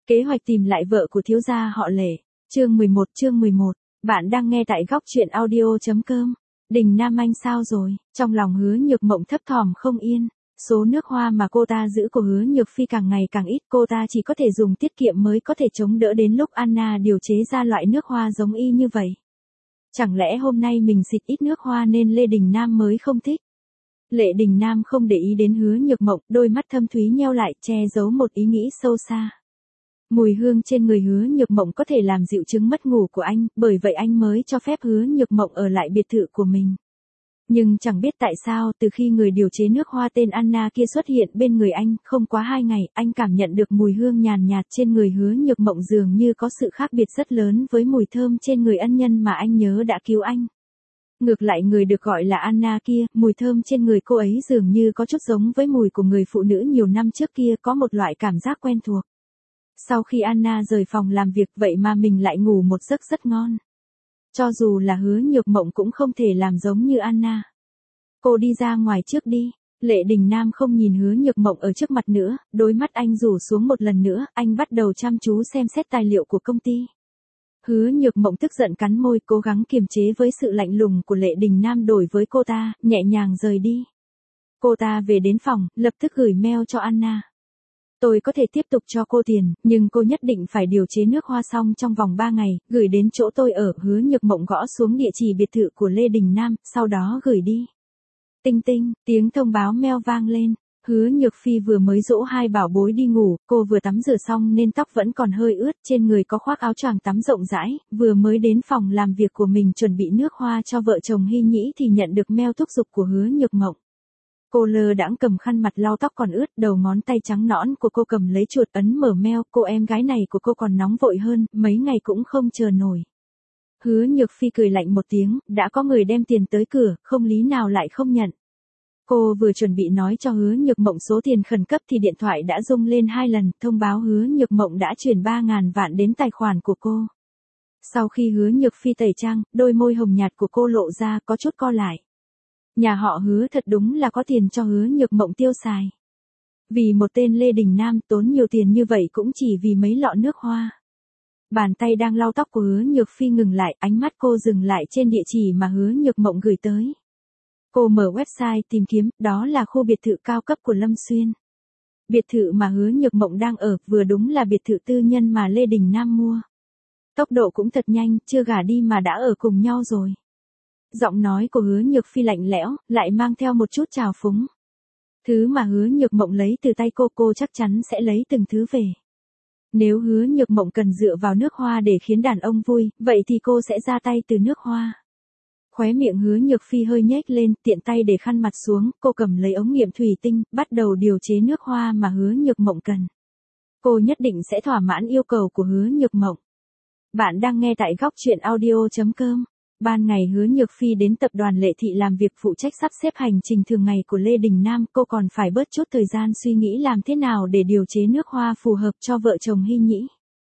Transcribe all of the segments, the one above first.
Kế hoạch tìm lại vợ của thiếu gia họ Lệ. Chương 11. Bạn đang nghe tại góc truyện audio.com. Đình Nam Anh sao rồi? Trong lòng Hứa Nhược Mộng thấp thỏm không yên. Số nước hoa mà cô ta giữ của Hứa Nhược Phi càng ngày càng ít, cô ta chỉ có thể dùng tiết kiệm mới có thể chống đỡ đến lúc Anna điều chế ra loại nước hoa giống y như vậy. Chẳng lẽ hôm nay mình xịt ít nước hoa nên Lê Đình Nam mới không thích? Lệ Đình Nam không để ý đến Hứa Nhược Mộng, đôi mắt thâm thúy nheo lại, che giấu một ý nghĩ sâu xa. Mùi hương trên người Hứa Nhược Mộng có thể làm dịu chứng mất ngủ của anh, bởi vậy anh mới cho phép Hứa Nhược Mộng ở lại biệt thự của mình. Nhưng chẳng biết tại sao, từ khi người điều chế nước hoa tên Anna kia xuất hiện bên người anh, không quá 2 ngày, anh cảm nhận được mùi hương nhàn nhạt trên người Hứa Nhược Mộng dường như có sự khác biệt rất lớn với mùi thơm trên người ân nhân mà anh nhớ đã cứu anh. Ngược lại người được gọi là Anna kia, mùi thơm trên người cô ấy dường như có chút giống với mùi của người phụ nữ nhiều năm trước kia, có một loại cảm giác quen thuộc. Sau khi Anna rời phòng làm việc vậy mà mình lại ngủ một giấc rất ngon. Cho dù là Hứa Nhược Mộng cũng không thể làm giống như Anna. Cô đi ra ngoài trước đi. Lệ Đình Nam không nhìn Hứa Nhược Mộng ở trước mặt nữa, đôi mắt anh rủ xuống một lần nữa, anh bắt đầu chăm chú xem xét tài liệu của công ty. Hứa Nhược Mộng tức giận cắn môi, cố gắng kiềm chế với sự lạnh lùng của Lệ Đình Nam đổi với cô ta, nhẹ nhàng rời đi. Cô ta về đến phòng, lập tức gửi mail cho Anna. Tôi có thể tiếp tục cho cô tiền, nhưng cô nhất định phải điều chế nước hoa xong trong vòng 3 ngày, gửi đến chỗ tôi ở. Hứa Nhược Mộng gõ xuống địa chỉ biệt thự của Lê Đình Nam, sau đó gửi đi. Tinh tinh, tiếng thông báo mail vang lên. Hứa Nhược Phi vừa mới dỗ hai bảo bối đi ngủ, cô vừa tắm rửa xong nên tóc vẫn còn hơi ướt, trên người có khoác áo choàng tắm rộng rãi, vừa mới đến phòng làm việc của mình chuẩn bị nước hoa cho vợ chồng Hy Nhĩ thì nhận được mail thúc giục của Hứa Nhược Mộng. Cô lơ đãng cầm khăn mặt lau tóc còn ướt, đầu ngón tay trắng nõn của cô cầm lấy chuột ấn mở mail, cô em gái này của cô còn nóng vội hơn, mấy ngày cũng không chờ nổi. Hứa Nhược Phi cười lạnh một tiếng, đã có người đem tiền tới cửa, không lý nào lại không nhận. Cô vừa chuẩn bị nói cho Hứa Nhược Mộng số tiền khẩn cấp thì điện thoại đã rung lên 2 lần, thông báo Hứa Nhược Mộng đã chuyển 3.000 vạn đến tài khoản của cô. Sau khi Hứa Nhược Phi tẩy trang, đôi môi hồng nhạt của cô lộ ra có chút co lại. Nhà họ Hứa thật đúng là có tiền cho Hứa Nhược Mộng tiêu xài. Vì một tên Lê Đình Nam tốn nhiều tiền như vậy cũng chỉ vì mấy lọ nước hoa. Bàn tay đang lau tóc của Hứa Nhược Phi ngừng lại, ánh mắt cô dừng lại trên địa chỉ mà Hứa Nhược Mộng gửi tới. Cô mở website tìm kiếm, đó là khu biệt thự cao cấp của Lâm Xuyên. Biệt thự mà Hứa Nhược Mộng đang ở, vừa đúng là biệt thự tư nhân mà Lê Đình Nam mua. Tốc độ cũng thật nhanh, chưa gả đi mà đã ở cùng nhau rồi. Giọng nói của Hứa Nhược Phi lạnh lẽo, lại mang theo một chút trào phúng. Thứ mà Hứa Nhược Mộng lấy từ tay cô chắc chắn sẽ lấy từng thứ về. Nếu Hứa Nhược Mộng cần dựa vào nước hoa để khiến đàn ông vui, vậy thì cô sẽ ra tay từ nước hoa. Khóe miệng Hứa Nhược Phi hơi nhếch lên, tiện tay để khăn mặt xuống, cô cầm lấy ống nghiệm thủy tinh, bắt đầu điều chế nước hoa mà Hứa Nhược Mộng cần. Cô nhất định sẽ thỏa mãn yêu cầu của Hứa Nhược Mộng. Bạn đang nghe tại góc truyện audio.com. Ban ngày Hứa Nhược Phi đến tập đoàn Lệ Thị làm việc phụ trách sắp xếp hành trình thường ngày của Lê Đình Nam, cô còn phải bớt chút thời gian suy nghĩ làm thế nào để điều chế nước hoa phù hợp cho vợ chồng Hy Nhĩ.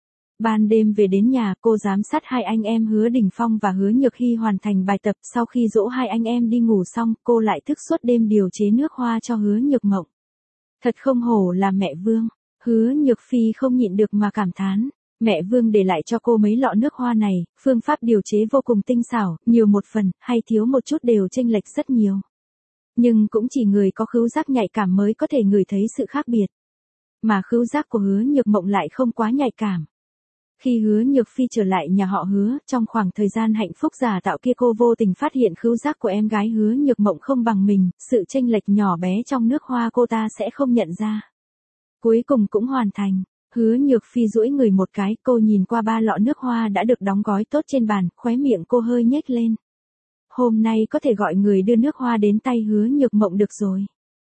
Ban đêm về đến nhà, cô giám sát hai anh em Hứa Đình Phong và Hứa Nhược Hy hoàn thành bài tập, sau khi dỗ hai anh em đi ngủ xong, cô lại thức suốt đêm điều chế nước hoa cho Hứa Nhược Mộng. Thật không hổ là mẹ Vương, Hứa Nhược Phi không nhịn được mà cảm thán. Mẹ Vương để lại cho cô mấy lọ nước hoa này, phương pháp điều chế vô cùng tinh xảo, nhiều một phần, hay thiếu một chút đều chênh lệch rất nhiều. Nhưng cũng chỉ người có khứu giác nhạy cảm mới có thể ngửi thấy sự khác biệt. Mà khứu giác của Hứa Nhược Mộng lại không quá nhạy cảm. Khi Hứa Nhược Phi trở lại nhà họ Hứa, trong khoảng thời gian hạnh phúc giả tạo kia cô vô tình phát hiện khứu giác của em gái Hứa Nhược Mộng không bằng mình, sự chênh lệch nhỏ bé trong nước hoa cô ta sẽ không nhận ra. Cuối cùng cũng hoàn thành. Hứa Nhược Phi duỗi người một cái, cô nhìn qua 3 lọ nước hoa đã được đóng gói tốt trên bàn, khóe miệng cô hơi nhếch lên. Hôm nay có thể gọi người đưa nước hoa đến tay Hứa Nhược Mộng được rồi.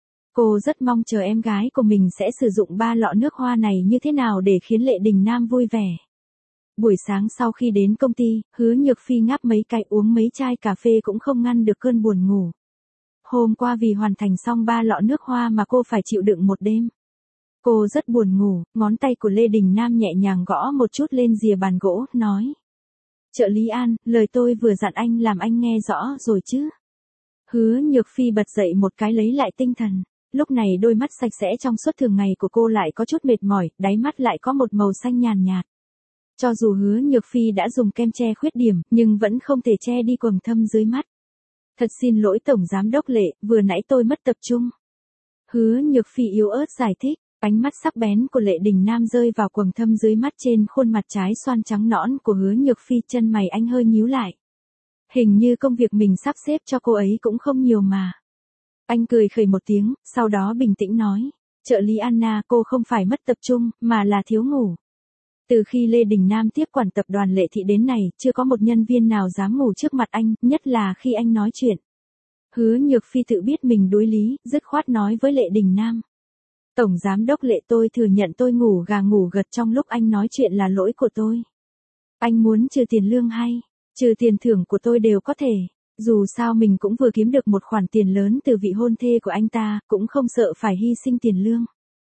Cô rất mong chờ em gái của mình sẽ sử dụng 3 lọ nước hoa này như thế nào để khiến Lệ Đình Nam vui vẻ. Buổi sáng sau khi đến công ty, Hứa Nhược Phi ngáp mấy cái uống mấy chai cà phê cũng không ngăn được cơn buồn ngủ. Hôm qua vì hoàn thành xong 3 lọ nước hoa mà cô phải chịu đựng một đêm. Cô rất buồn ngủ, ngón tay của Lê Đình Nam nhẹ nhàng gõ một chút lên rìa bàn gỗ, nói. Trợ lý An, lời tôi vừa dặn anh làm anh nghe rõ rồi chứ? Hứa Nhược Phi bật dậy một cái lấy lại tinh thần. Lúc này đôi mắt sạch sẽ trong suốt thường ngày của cô lại có chút mệt mỏi, đáy mắt lại có một màu xanh nhàn nhạt. Cho dù Hứa Nhược Phi đã dùng kem che khuyết điểm, nhưng vẫn không thể che đi quầng thâm dưới mắt. Thật xin lỗi Tổng Giám Đốc Lệ, vừa nãy tôi mất tập trung. Hứa Nhược Phi yếu ớt giải thích, ánh mắt sắc bén của Lệ Đình Nam rơi vào quầng thâm dưới mắt trên khuôn mặt trái xoan trắng nõn của Hứa Nhược Phi, chân mày anh hơi nhíu lại. Hình như công việc mình sắp xếp cho cô ấy cũng không nhiều mà. Anh cười khẩy một tiếng, sau đó bình tĩnh nói, trợ lý Anna, cô không phải mất tập trung, mà là thiếu ngủ. Từ khi Lê Đình Nam tiếp quản tập đoàn Lệ Thị đến nay, chưa có một nhân viên nào dám ngủ trước mặt anh, nhất là khi anh nói chuyện. Hứa Nhược Phi tự biết mình đối lý, dứt khoát nói với Lệ Đình Nam. Tổng Giám Đốc Lệ, tôi thừa nhận tôi ngủ gà ngủ gật trong lúc anh nói chuyện là lỗi của tôi. Anh muốn trừ tiền lương hay, trừ tiền thưởng của tôi đều có thể. Dù sao mình cũng vừa kiếm được một khoản tiền lớn từ vị hôn thê của anh ta, cũng không sợ phải hy sinh tiền lương.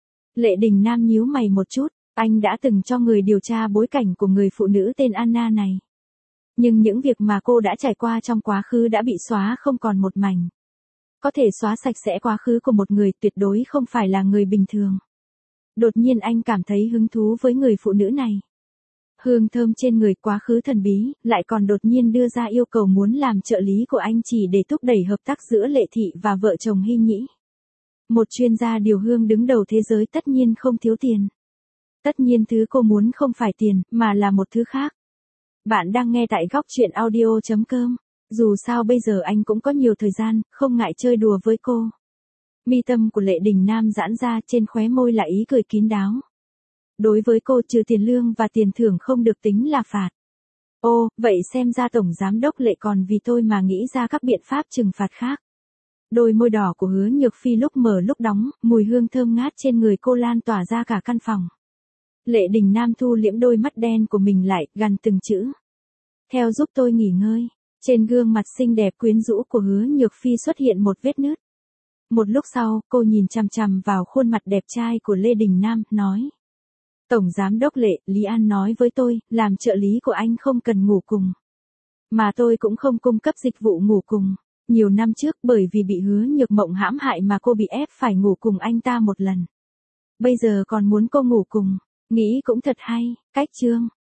Lệ Đình Nam nhíu mày một chút, anh đã từng cho người điều tra bối cảnh của người phụ nữ tên Anna này. Nhưng những việc mà cô đã trải qua trong quá khứ đã bị xóa không còn một mảnh. Có thể xóa sạch sẽ quá khứ của một người tuyệt đối không phải là người bình thường. Đột nhiên anh cảm thấy hứng thú với người phụ nữ này. Hương thơm trên người quá khứ thần bí, lại còn đột nhiên đưa ra yêu cầu muốn làm trợ lý của anh chỉ để thúc đẩy hợp tác giữa Lệ Thị và vợ chồng Hy Nhĩ. Một chuyên gia điều hương đứng đầu thế giới tất nhiên không thiếu tiền. Tất nhiên thứ cô muốn không phải tiền, mà là một thứ khác. Bạn đang nghe tại góc truyện audio.com. Dù sao bây giờ anh cũng có nhiều thời gian, không ngại chơi đùa với cô. Mi tâm của Lệ Đình Nam giãn ra, trên khóe môi là ý cười kín đáo. Đối với cô, trừ tiền lương và tiền thưởng không được tính là phạt. Ô, vậy xem ra Tổng Giám Đốc Lệ còn vì tôi mà nghĩ ra các biện pháp trừng phạt khác. Đôi môi đỏ của Hứa Nhược Phi lúc mở lúc đóng, mùi hương thơm ngát trên người cô lan tỏa ra cả căn phòng. Lệ Đình Nam thu liễm đôi mắt đen của mình lại, gằn từng chữ. Theo giúp tôi nghỉ ngơi. Trên gương mặt xinh đẹp quyến rũ của Hứa Nhược Phi xuất hiện một vết nứt. Một lúc sau, cô nhìn chằm chằm vào khuôn mặt đẹp trai của Lê Đình Nam, nói. Tổng Giám Đốc Lệ, Lý An nói với tôi, làm trợ lý của anh không cần ngủ cùng. Mà tôi cũng không cung cấp dịch vụ ngủ cùng. Nhiều năm trước bởi vì bị Hứa Nhược Mộng hãm hại mà cô bị ép phải ngủ cùng anh ta một lần. Bây giờ còn muốn cô ngủ cùng, nghĩ cũng thật hay, cách chương.